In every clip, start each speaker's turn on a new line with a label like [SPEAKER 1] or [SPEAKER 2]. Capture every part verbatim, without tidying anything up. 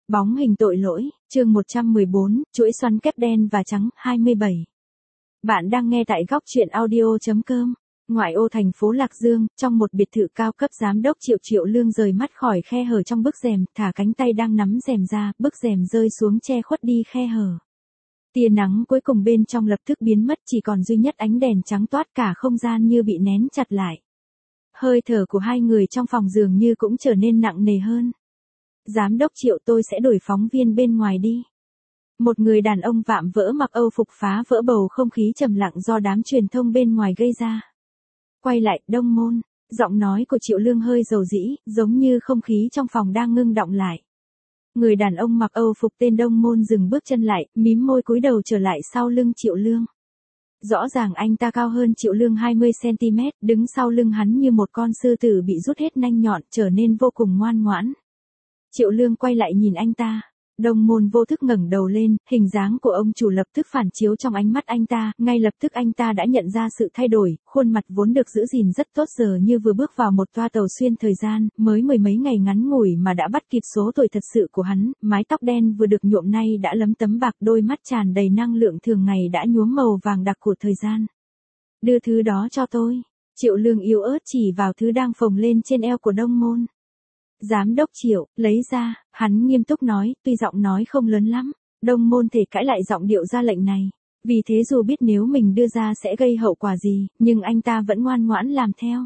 [SPEAKER 1] Bóng hình tội lỗi, chương một trăm mười bốn, chuỗi xoắn kép đen và trắng, hai mươi bảy. Bạn đang nghe tại góc truyện audio chấm com. Ngoại ô thành phố Lạc Dương, trong một biệt thự cao cấp, giám đốc Triệu Triệu Lương rời mắt khỏi khe hở trong bức rèm, thả cánh tay đang nắm rèm ra, bức rèm rơi xuống che khuất đi khe hở. Tia nắng cuối cùng bên trong lập tức biến mất, chỉ còn duy nhất ánh đèn trắng toát, cả không gian như bị nén chặt lại. Hơi thở của hai người trong phòng dường như cũng trở nên nặng nề hơn. Giám đốc Triệu, tôi sẽ đuổi phóng viên bên ngoài đi. Một người đàn ông vạm vỡ mặc Âu phục phá vỡ bầu không khí trầm lặng do đám truyền thông bên ngoài gây ra. Quay lại, Đông Môn, giọng nói của Triệu Lương hơi dầu dĩ, giống như không khí trong phòng đang ngưng đọng lại. Người đàn ông mặc Âu phục tên Đông Môn dừng bước chân lại, mím môi cúi đầu trở lại sau lưng Triệu Lương. Rõ ràng anh ta cao hơn Triệu Lương hai mươi xăng ti mét, đứng sau lưng hắn như một con sư tử bị rút hết nanh nhọn, trở nên vô cùng ngoan ngoãn. Triệu Lương quay lại nhìn anh ta. Đông Môn vô thức ngẩng đầu lên, hình dáng của ông chủ lập tức phản chiếu trong ánh mắt anh ta, ngay lập tức anh ta đã nhận ra sự thay đổi, khuôn mặt vốn được giữ gìn rất tốt giờ như vừa bước vào một toa tàu xuyên thời gian, mới mười mấy ngày ngắn ngủi mà đã bắt kịp số tuổi thật sự của hắn, mái tóc đen vừa được nhuộm nay đã lấm tấm bạc, đôi mắt tràn đầy năng lượng thường ngày đã nhuốm màu vàng đặc của thời gian. Đưa thứ đó cho tôi. Triệu Lương yếu ớt chỉ vào thứ đang phồng lên trên eo của Đông Môn. Giám đốc Triệu, lấy ra, hắn nghiêm túc nói, tuy giọng nói không lớn lắm. Đông Môn thể cãi lại giọng điệu ra lệnh này. Vì thế dù biết nếu mình đưa ra sẽ gây hậu quả gì, nhưng anh ta vẫn ngoan ngoãn làm theo.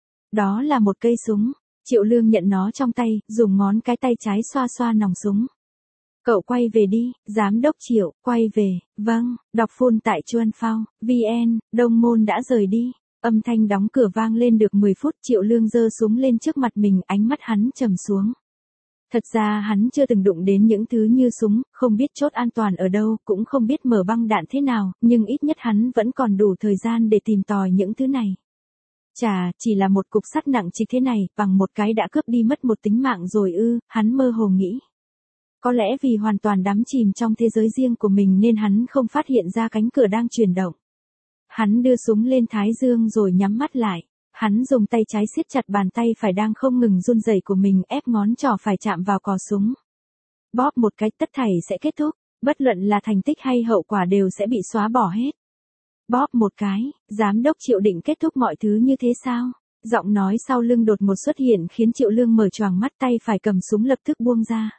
[SPEAKER 1] Đó là một cây súng. Triệu Lương nhận nó trong tay, dùng ngón cái tay trái xoa xoa nòng súng. Cậu quay về đi, giám đốc Triệu, quay về, vâng, đọc full tại chuan phao, vn, Đông Môn đã rời đi. Âm thanh đóng cửa vang lên được mười phút, Triệu Lương giơ súng lên trước mặt mình, ánh mắt hắn trầm xuống. Thật ra hắn chưa từng đụng đến những thứ như súng, không biết chốt an toàn ở đâu, cũng không biết mở băng đạn thế nào, nhưng ít nhất hắn vẫn còn đủ thời gian để tìm tòi những thứ này. Chà, chỉ là một cục sắt nặng trịch thế này, bằng một cái đã cướp đi mất một tính mạng rồi ư, hắn mơ hồ nghĩ. Có lẽ vì hoàn toàn đắm chìm trong thế giới riêng của mình nên hắn không phát hiện ra cánh cửa đang chuyển động. Hắn đưa súng lên thái dương rồi nhắm mắt lại. Hắn dùng tay trái siết chặt bàn tay phải đang không ngừng run rẩy của mình, ép ngón trỏ phải chạm vào cò súng. Bóp một cái, tất thảy sẽ kết thúc, bất luận là thành tích hay hậu quả đều sẽ bị xóa bỏ hết. Bóp một cái, giám đốc Triệu định kết thúc mọi thứ như thế sao? Giọng nói sau lưng đột ngột xuất hiện khiến Triệu Lương mở choàng mắt, tay phải cầm súng lập tức buông ra.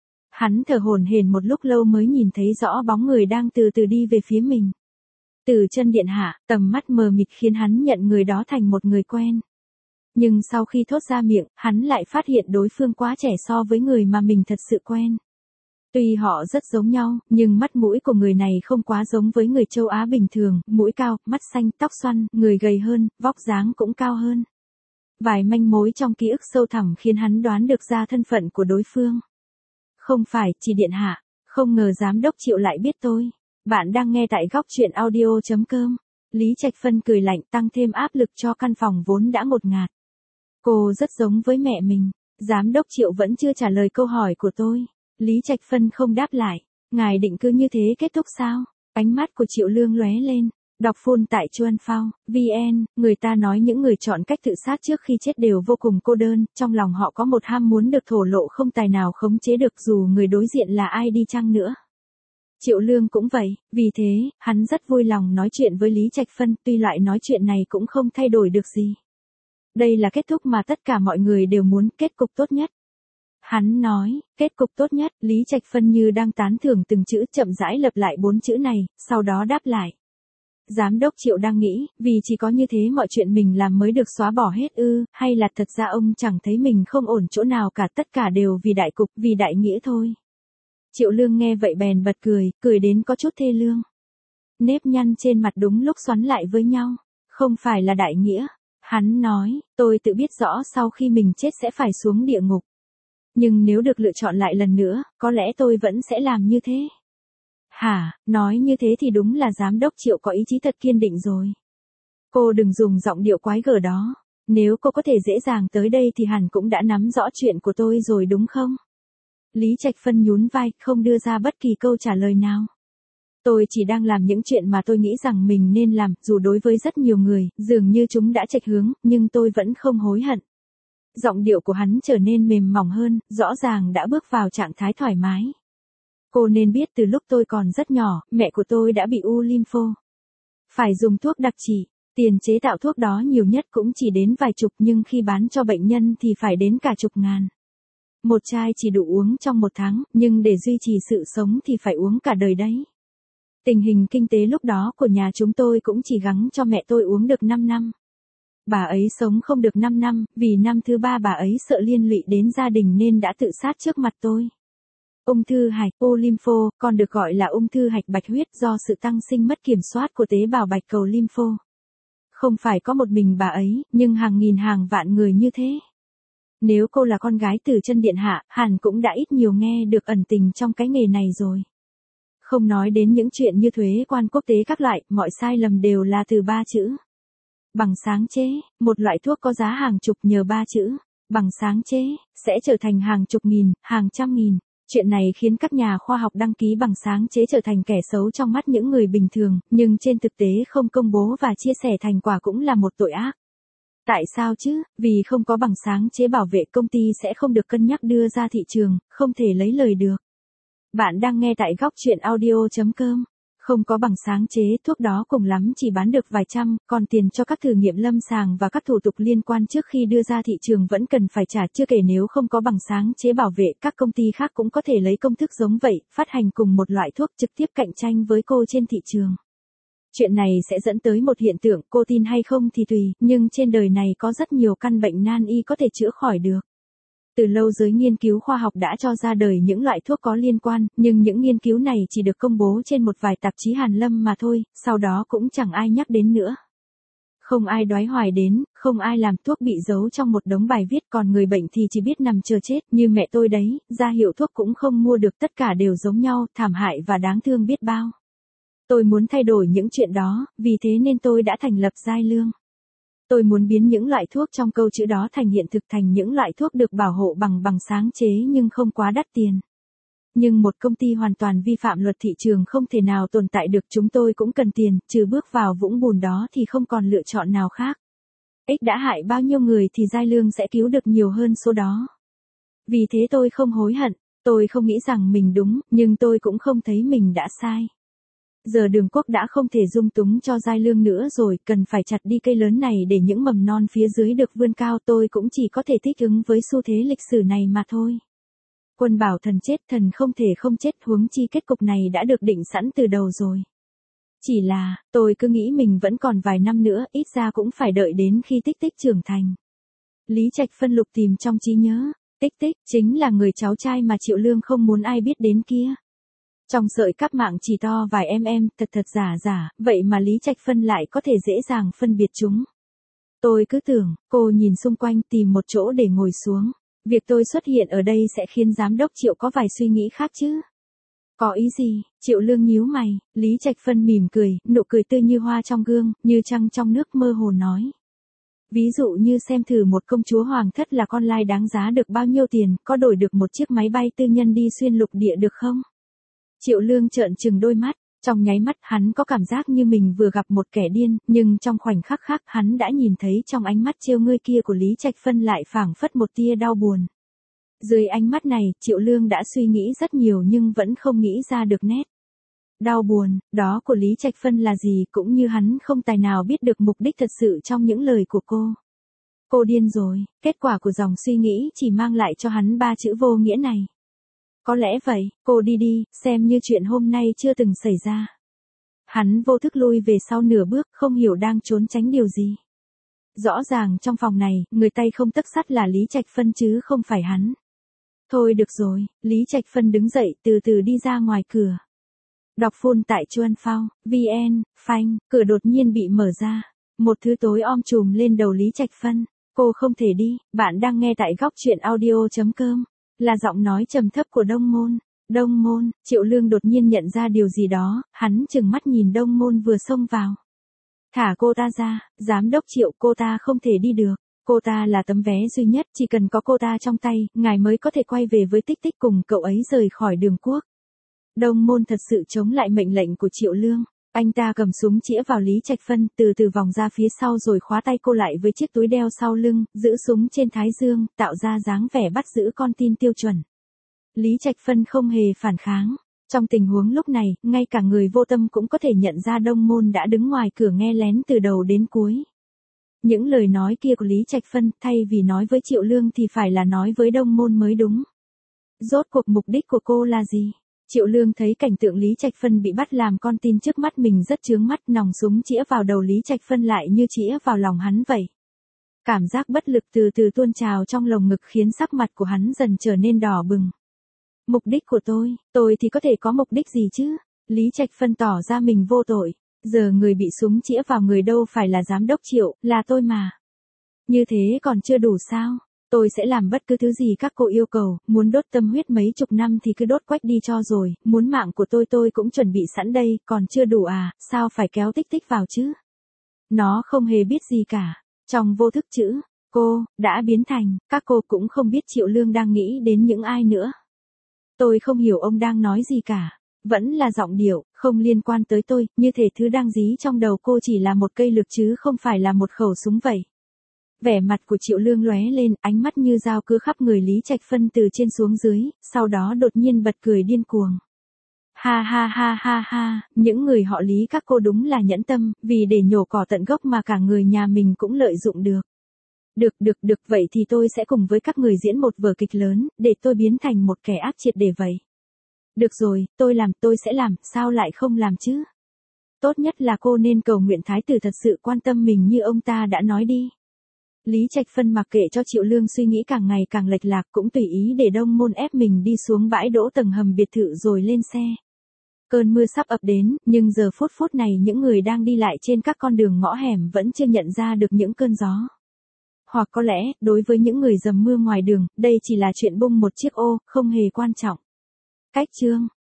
[SPEAKER 1] Hắn thở hổn hển một lúc lâu mới nhìn thấy rõ bóng người đang từ từ đi về phía mình. Từ chân điện hạ, tầm mắt mờ mịt khiến hắn nhận người đó thành một người quen. Nhưng sau khi thốt ra miệng, hắn lại phát hiện đối phương quá trẻ so với người mà mình thật sự quen. Tuy họ rất giống nhau, nhưng mắt mũi của người này không quá giống với người châu Á bình thường, mũi cao, mắt xanh, tóc xoăn, người gầy hơn, vóc dáng cũng cao hơn. Vài manh mối trong ký ức sâu thẳm khiến hắn đoán được ra thân phận của đối phương. Không phải, chỉ điện hạ, không ngờ giám đốc Triệu lại biết tôi. Bạn đang nghe tại góc truyện audio chấm com. Lý Trạch Phân cười lạnh, tăng thêm áp lực cho căn phòng vốn đã ngột ngạt. Cô rất giống với mẹ mình. Giám đốc Triệu vẫn chưa trả lời câu hỏi của tôi. Lý Trạch Phân không đáp lại. Ngài định cứ như thế kết thúc sao? Ánh mắt của Triệu Lương lóe lên. Đọc full tại chuan phao, vn, người ta nói những người chọn cách tự sát trước khi chết đều vô cùng cô đơn, trong lòng họ có một ham muốn được thổ lộ không tài nào khống chế được dù người đối diện là ai đi chăng nữa. Triệu Lương cũng vậy, vì thế, hắn rất vui lòng nói chuyện với Lý Trạch Phân, tuy loại nói chuyện này cũng không thay đổi được gì. Đây là kết thúc mà tất cả mọi người đều muốn, kết cục tốt nhất. Hắn nói, kết cục tốt nhất, Lý Trạch Phân như đang tán thưởng từng chữ, chậm rãi lặp lại bốn chữ này, sau đó đáp lại. Giám đốc Triệu đang nghĩ, vì chỉ có như thế mọi chuyện mình làm mới được xóa bỏ hết ư, hay là thật ra ông chẳng thấy mình không ổn chỗ nào cả, tất cả đều vì đại cục, vì đại nghĩa thôi. Triệu Lương nghe vậy bèn bật cười, cười đến có chút thê lương. Nếp nhăn trên mặt đúng lúc xoắn lại với nhau. Không phải là đại nghĩa. Hắn nói, tôi tự biết rõ sau khi mình chết sẽ phải xuống địa ngục. Nhưng nếu được lựa chọn lại lần nữa, có lẽ tôi vẫn sẽ làm như thế. Hả, nói như thế thì đúng là giám đốc Triệu có ý chí thật kiên định rồi. Cô đừng dùng giọng điệu quái gở đó. Nếu cô có thể dễ dàng tới đây thì hẳn cũng đã nắm rõ chuyện của tôi rồi đúng không? Lý Trạch Phân nhún vai, không đưa ra bất kỳ câu trả lời nào. Tôi chỉ đang làm những chuyện mà tôi nghĩ rằng mình nên làm, dù đối với rất nhiều người, dường như chúng đã chệch hướng, nhưng tôi vẫn không hối hận. Giọng điệu của hắn trở nên mềm mỏng hơn, rõ ràng đã bước vào trạng thái thoải mái. Cô nên biết từ lúc tôi còn rất nhỏ, mẹ của tôi đã bị u lympho. Phải dùng thuốc đặc trị, tiền chế tạo thuốc đó nhiều nhất cũng chỉ đến vài chục nhưng khi bán cho bệnh nhân thì phải đến cả chục ngàn. Một chai chỉ đủ uống trong một tháng, nhưng để duy trì sự sống thì phải uống cả đời đấy. Tình hình kinh tế lúc đó của nhà chúng tôi cũng chỉ gắng cho mẹ tôi uống được năm năm. Bà ấy sống không được năm năm, vì năm thứ ba bà ấy sợ liên lụy đến gia đình nên đã tự sát trước mặt tôi. Ung thư hạch, u lympho, còn được gọi là ung thư hạch bạch huyết do sự tăng sinh mất kiểm soát của tế bào bạch cầu lympho. Không phải có một mình bà ấy, nhưng hàng nghìn hàng vạn người như thế. Nếu cô là con gái từ chân điện hạ, hẳn cũng đã ít nhiều nghe được ẩn tình trong cái nghề này rồi. Không nói đến những chuyện như thuế quan quốc tế các loại, mọi sai lầm đều là từ ba chữ. Bằng sáng chế, một loại thuốc có giá hàng chục nhờ ba chữ. Bằng sáng chế, sẽ trở thành hàng chục nghìn, hàng trăm nghìn. Chuyện này khiến các nhà khoa học đăng ký bằng sáng chế trở thành kẻ xấu trong mắt những người bình thường, nhưng trên thực tế không công bố và chia sẻ thành quả cũng là một tội ác. Tại sao chứ? Vì không có bằng sáng chế bảo vệ công ty sẽ không được cân nhắc đưa ra thị trường, không thể lấy lời được. Bạn đang nghe tại góc truyện audio chấm com. Không có bằng sáng chế, thuốc đó cùng lắm chỉ bán được vài trăm, còn tiền cho các thử nghiệm lâm sàng và các thủ tục liên quan trước khi đưa ra thị trường vẫn cần phải trả, chưa kể nếu không có bằng sáng chế bảo vệ, các công ty khác cũng có thể lấy công thức giống vậy, phát hành cùng một loại thuốc trực tiếp cạnh tranh với cô trên thị trường. Chuyện này sẽ dẫn tới một hiện tượng, cô tin hay không thì tùy, nhưng trên đời này có rất nhiều căn bệnh nan y có thể chữa khỏi được. Từ lâu giới nghiên cứu khoa học đã cho ra đời những loại thuốc có liên quan, nhưng những nghiên cứu này chỉ được công bố trên một vài tạp chí hàn lâm mà thôi, sau đó cũng chẳng ai nhắc đến nữa. Không ai đoái hoài đến, không ai làm thuốc bị giấu trong một đống bài viết, còn người bệnh thì chỉ biết nằm chờ chết, như mẹ tôi đấy, ra hiệu thuốc cũng không mua được, tất cả đều giống nhau, thảm hại và đáng thương biết bao. Tôi muốn thay đổi những chuyện đó, vì thế nên tôi đã thành lập Giai Lương. Tôi muốn biến những loại thuốc trong câu chữ đó thành hiện thực, thành những loại thuốc được bảo hộ bằng bằng sáng chế nhưng không quá đắt tiền. Nhưng một công ty hoàn toàn vi phạm luật thị trường không thể nào tồn tại được, chúng tôi cũng cần tiền, trừ bước vào vũng bùn đó thì không còn lựa chọn nào khác. Ích đã hại bao nhiêu người thì Giai Lương sẽ cứu được nhiều hơn số đó. Vì thế tôi không hối hận, tôi không nghĩ rằng mình đúng, nhưng tôi cũng không thấy mình đã sai. Giờ Đường Quốc đã không thể dung túng cho Giai Lương nữa rồi, cần phải chặt đi cây lớn này để những mầm non phía dưới được vươn cao, tôi cũng chỉ có thể thích ứng với xu thế lịch sử này mà thôi. Quân bảo thần chết, thần không thể không chết, huống chi kết cục này đã được định sẵn từ đầu rồi. Chỉ là, tôi cứ nghĩ mình vẫn còn vài năm nữa, ít ra cũng phải đợi đến khi Tích Tích trưởng thành. Lý Trạch Phân lục tìm trong trí nhớ, Tích Tích chính là người cháu trai mà Triệu Lương không muốn ai biết đến kia. Trong sợi cáp mạng chỉ to vài mm, thật thật giả giả, vậy mà Lý Trạch Phân lại có thể dễ dàng phân biệt chúng. Tôi cứ tưởng, cô nhìn xung quanh tìm một chỗ để ngồi xuống. Việc tôi xuất hiện ở đây sẽ khiến giám đốc Triệu có vài suy nghĩ khác chứ. Có ý gì? Triệu Lương nhíu mày, Lý Trạch Phân mỉm cười, nụ cười tươi như hoa trong gương, như trăng trong nước, mơ hồ nói. Ví dụ như xem thử một công chúa hoàng thất là con lai đáng giá được bao nhiêu tiền, có đổi được một chiếc máy bay tư nhân đi xuyên lục địa được không? Triệu Lương trợn trừng đôi mắt, trong nháy mắt hắn có cảm giác như mình vừa gặp một kẻ điên, nhưng trong khoảnh khắc khác hắn đã nhìn thấy trong ánh mắt trêu ngươi kia của Lý Trạch Phân lại phảng phất một tia đau buồn. Dưới ánh mắt này, Triệu Lương đã suy nghĩ rất nhiều nhưng vẫn không nghĩ ra được nét. Đau buồn, đó của Lý Trạch Phân là gì, cũng như hắn không tài nào biết được mục đích thật sự trong những lời của cô. Cô điên rồi, kết quả của dòng suy nghĩ chỉ mang lại cho hắn ba chữ vô nghĩa này. Có lẽ vậy, cô đi đi, xem như chuyện hôm nay chưa từng xảy ra. Hắn vô thức lui về sau nửa bước, không hiểu đang trốn tránh điều gì. Rõ ràng trong phòng này, người tay không tấc sắt là Lý Trạch Phân chứ không phải hắn. Thôi được rồi, Lý Trạch Phân đứng dậy từ từ đi ra ngoài cửa. Đọc phun tại Chuan Phao, vn, phanh, cửa đột nhiên bị mở ra. Một thứ tối om trùm lên đầu Lý Trạch Phân. Cô không thể đi, bạn đang nghe tại góc truyện audio chấm com. Là giọng nói trầm thấp của Đông Môn. Đông Môn, Triệu Lương đột nhiên nhận ra điều gì đó, hắn chừng mắt nhìn Đông Môn vừa xông vào. Thả cô ta ra, giám đốc Triệu, cô ta không thể đi được. Cô ta là tấm vé duy nhất, chỉ cần có cô ta trong tay, ngài mới có thể quay về với Tích Tích cùng cậu ấy rời khỏi Đường Quốc. Đông Môn thật sự chống lại mệnh lệnh của Triệu Lương. Anh ta cầm súng chĩa vào Lý Trạch Phân, từ từ vòng ra phía sau rồi khóa tay cô lại với chiếc túi đeo sau lưng, giữ súng trên thái dương, tạo ra dáng vẻ bắt giữ con tin tiêu chuẩn. Lý Trạch Phân không hề phản kháng. Trong tình huống lúc này, ngay cả người vô tâm cũng có thể nhận ra Đông Môn đã đứng ngoài cửa nghe lén từ đầu đến cuối. Những lời nói kia của Lý Trạch Phân, thay vì nói với Triệu Lương thì phải là nói với Đông Môn mới đúng. Rốt cuộc mục đích của cô là gì? Triệu Lương thấy cảnh tượng Lý Trạch Phân bị bắt làm con tin trước mắt mình rất chướng mắt, nòng súng chĩa vào đầu Lý Trạch Phân lại như chĩa vào lòng hắn vậy. Cảm giác bất lực từ từ tuôn trào trong lồng ngực khiến sắc mặt của hắn dần trở nên đỏ bừng. Mục đích của tôi, tôi thì có thể có mục đích gì chứ? Lý Trạch Phân tỏ ra mình vô tội. Giờ người bị súng chĩa vào người đâu phải là giám đốc Triệu, là tôi mà. Như thế còn chưa đủ sao? Tôi sẽ làm bất cứ thứ gì các cô yêu cầu, muốn đốt tâm huyết mấy chục năm thì cứ đốt quách đi cho rồi, muốn mạng của tôi tôi cũng chuẩn bị sẵn đây, còn chưa đủ à, sao phải kéo tích tích vào chứ? Nó không hề biết gì cả. Trong vô thức chữ, cô, đã biến thành, các cô cũng không biết Triệu Lương đang nghĩ đến những ai nữa. Tôi không hiểu ông đang nói gì cả. Vẫn là giọng điệu, không liên quan tới tôi, như thể thứ đang dí trong đầu cô chỉ là một cây lược chứ không phải là một khẩu súng vậy. Vẻ mặt của Triệu Lương lóe lên, ánh mắt như dao cứa khắp người Lý Trạch Phân từ trên xuống dưới, sau đó đột nhiên bật cười điên cuồng. Ha ha ha ha ha, những người họ Lý các cô đúng là nhẫn tâm, vì để nhổ cỏ tận gốc mà cả người nhà mình cũng lợi dụng được. Được được được, vậy thì tôi sẽ cùng với các người diễn một vở kịch lớn, để tôi biến thành một kẻ ác triệt để vậy. Được rồi, tôi làm, tôi sẽ làm, sao lại không làm chứ? Tốt nhất là cô nên cầu nguyện thái tử thật sự quan tâm mình như ông ta đã nói đi. Lý Trạch Phân mặc kệ cho Triệu Lương suy nghĩ càng ngày càng lệch lạc, cũng tùy ý để Đông Môn ép mình đi xuống bãi đỗ tầng hầm biệt thự rồi lên xe. Cơn mưa sắp ập đến, nhưng giờ phút phút này những người đang đi lại trên các con đường ngõ hẻm vẫn chưa nhận ra được những cơn gió. Hoặc có lẽ, đối với những người dầm mưa ngoài đường, đây chỉ là chuyện bung một chiếc ô, không hề quan trọng. Cách chương